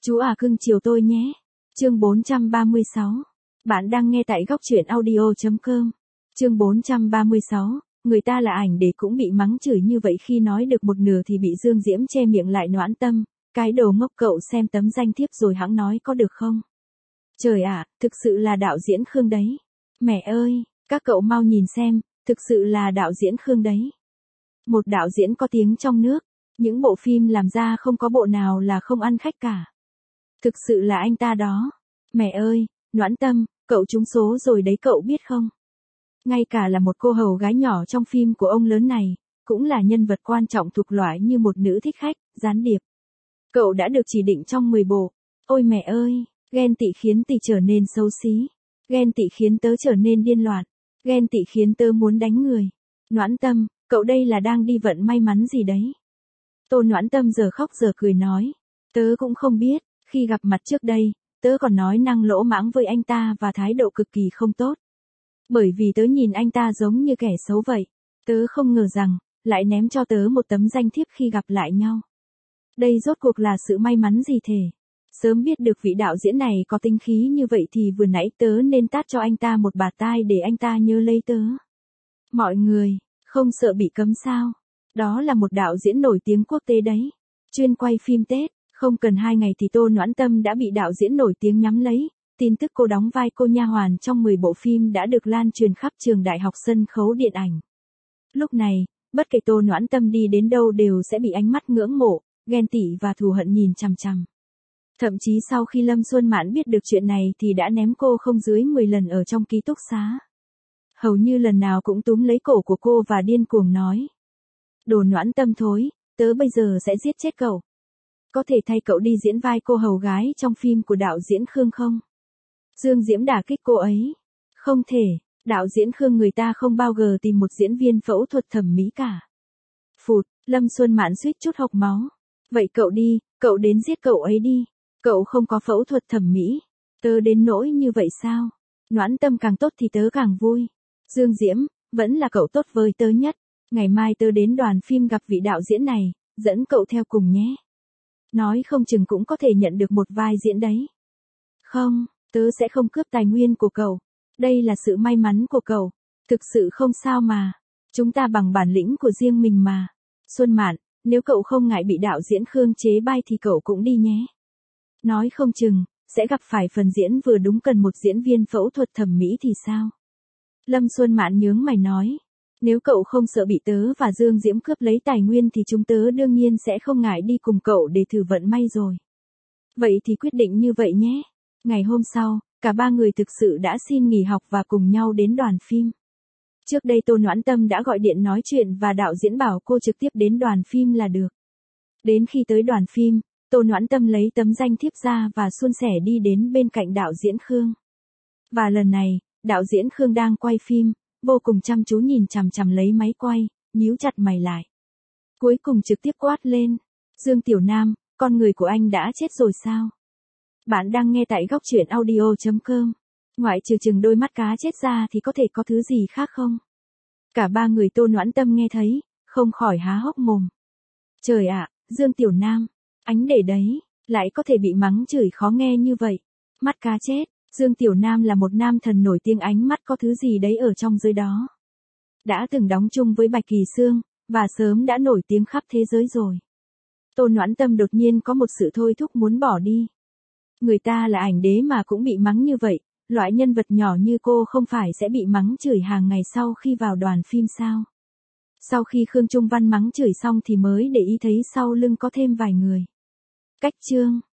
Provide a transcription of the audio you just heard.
Chú à cưng chiều tôi nhé. Chương 436. Bạn đang nghe tại góc truyện audio.com. Chương 436. Người ta là ảnh để cũng bị mắng chửi như vậy, khi nói được một nửa thì bị Dương Diễm che miệng lại. Noãn Tâm, cái đồ ngốc, cậu xem tấm danh thiếp rồi hẵng nói có được không? Trời ạ, thực sự là đạo diễn Khương đấy. Mẹ ơi, các cậu mau nhìn xem, thực sự là đạo diễn Khương đấy. Một đạo diễn có tiếng trong nước, những bộ phim làm ra không có bộ nào là không ăn khách cả. Thực sự là anh ta đó. Mẹ ơi, Noãn Tâm, cậu trúng số rồi đấy, cậu biết không? Ngay cả là một cô hầu gái nhỏ trong phim của ông lớn này, cũng là nhân vật quan trọng thuộc loại như một nữ thích khách, gián điệp. Cậu đã được chỉ định trong 10 bộ. Ôi mẹ ơi, ghen tị khiến tì trở nên xấu xí. Ghen tị khiến tớ trở nên điên loạn. Ghen tị khiến tớ muốn đánh người. Noãn Tâm, cậu đây là đang đi vận may mắn gì đấy? Tô Noãn Tâm giờ khóc giờ cười nói. Tớ cũng không biết, khi gặp mặt trước đây, tớ còn nói năng lỗ mãng với anh ta và thái độ cực kỳ không tốt. Bởi vì tớ nhìn anh ta giống như kẻ xấu vậy. Tớ không ngờ rằng, lại ném cho tớ một tấm danh thiếp khi gặp lại nhau. Đây rốt cuộc là sự may mắn gì thể? Sớm biết được vị đạo diễn này có tinh khí như vậy thì vừa nãy tớ nên tát cho anh ta một bạt tai để anh ta nhớ lấy tớ. Mọi người, không sợ bị cấm sao? Đó là một đạo diễn nổi tiếng quốc tế đấy. Chuyên quay phim Tết, không cần 2 ngày thì Tô Noãn Tâm đã bị đạo diễn nổi tiếng nhắm lấy. Tin tức cô đóng vai cô nha hoàn trong 10 bộ phim đã được lan truyền khắp trường đại học sân khấu điện ảnh. Lúc này, bất kể Tô Noãn Tâm đi đến đâu đều sẽ bị ánh mắt ngưỡng mộ, ghen tị và thù hận nhìn chằm chằm. Thậm chí sau khi Lâm Xuân Mạn biết được chuyện này thì đã ném cô không dưới 10 lần ở trong ký túc xá. Hầu như lần nào cũng túm lấy cổ của cô và điên cuồng nói. Đồ Noãn Tâm thối, tớ bây giờ sẽ giết chết cậu. Có thể thay cậu đi diễn vai cô hầu gái trong phim của đạo diễn Khương không? Dương Diễm đả kích cô ấy. Không thể, đạo diễn Khương người ta không bao giờ tìm một diễn viên phẫu thuật thẩm mỹ cả. Phụt, Lâm Xuân Mạn suýt chút hộc máu. Vậy cậu đi, cậu đến giết cậu ấy đi. Cậu không có phẫu thuật thẩm mỹ. Tớ đến nỗi như vậy sao? Noãn Tâm càng tốt thì tớ càng vui. Dương Diễm, vẫn là cậu tốt với tớ nhất. Ngày mai tớ đến đoàn phim gặp vị đạo diễn này, dẫn cậu theo cùng nhé. Nói không chừng cũng có thể nhận được một vai diễn đấy. Không, tớ sẽ không cướp tài nguyên của cậu. Đây là sự may mắn của cậu. Thực sự không sao mà. Chúng ta bằng bản lĩnh của riêng mình mà. Xuân Mạn, nếu cậu không ngại bị đạo diễn Khương chế bai thì cậu cũng đi nhé. Nói không chừng, sẽ gặp phải phần diễn vừa đúng cần một diễn viên phẫu thuật thẩm mỹ thì sao? Lâm Xuân Mạn nhướng mày nói. Nếu cậu không sợ bị tớ và Dương Diễm cướp lấy tài nguyên thì chúng tớ đương nhiên sẽ không ngại đi cùng cậu để thử vận may rồi. Vậy thì quyết định như vậy nhé. Ngày hôm sau, cả ba người thực sự đã xin nghỉ học và cùng nhau đến đoàn phim. Trước đây Tô Noãn Tâm đã gọi điện nói chuyện và đạo diễn bảo cô trực tiếp đến đoàn phim là được. Đến khi tới đoàn phim, Tô Noãn Tâm lấy tấm danh thiếp ra và suôn sẻ đi đến bên cạnh đạo diễn Khương. Và lần này, đạo diễn Khương đang quay phim, vô cùng chăm chú nhìn chằm chằm lấy máy quay, nhíu chặt mày lại. Cuối cùng trực tiếp quát lên. Dương Tiểu Nam, con người của anh đã chết rồi sao? Bạn đang nghe tại góc truyện audio.com. Ngoại trừ chừng đôi mắt cá chết ra thì có thể có thứ gì khác không? Cả ba người Tô Noãn Tâm nghe thấy, không khỏi há hốc mồm. Trời ạ, Dương Tiểu Nam, ánh để đấy, lại có thể bị mắng chửi khó nghe như vậy. Mắt cá chết, Dương Tiểu Nam là một nam thần nổi tiếng, ánh mắt có thứ gì đấy ở trong giới đó. Đã từng đóng chung với Bạch Kỳ Xương, và sớm đã nổi tiếng khắp thế giới rồi. Tô Noãn Tâm đột nhiên có một sự thôi thúc muốn bỏ đi. Người ta là ảnh đế mà cũng bị mắng như vậy, loại nhân vật nhỏ như cô không phải sẽ bị mắng chửi hàng ngày sau khi vào đoàn phim sao? Sau khi Khương Trung Văn mắng chửi xong thì mới để ý thấy sau lưng có thêm vài người. Cách chương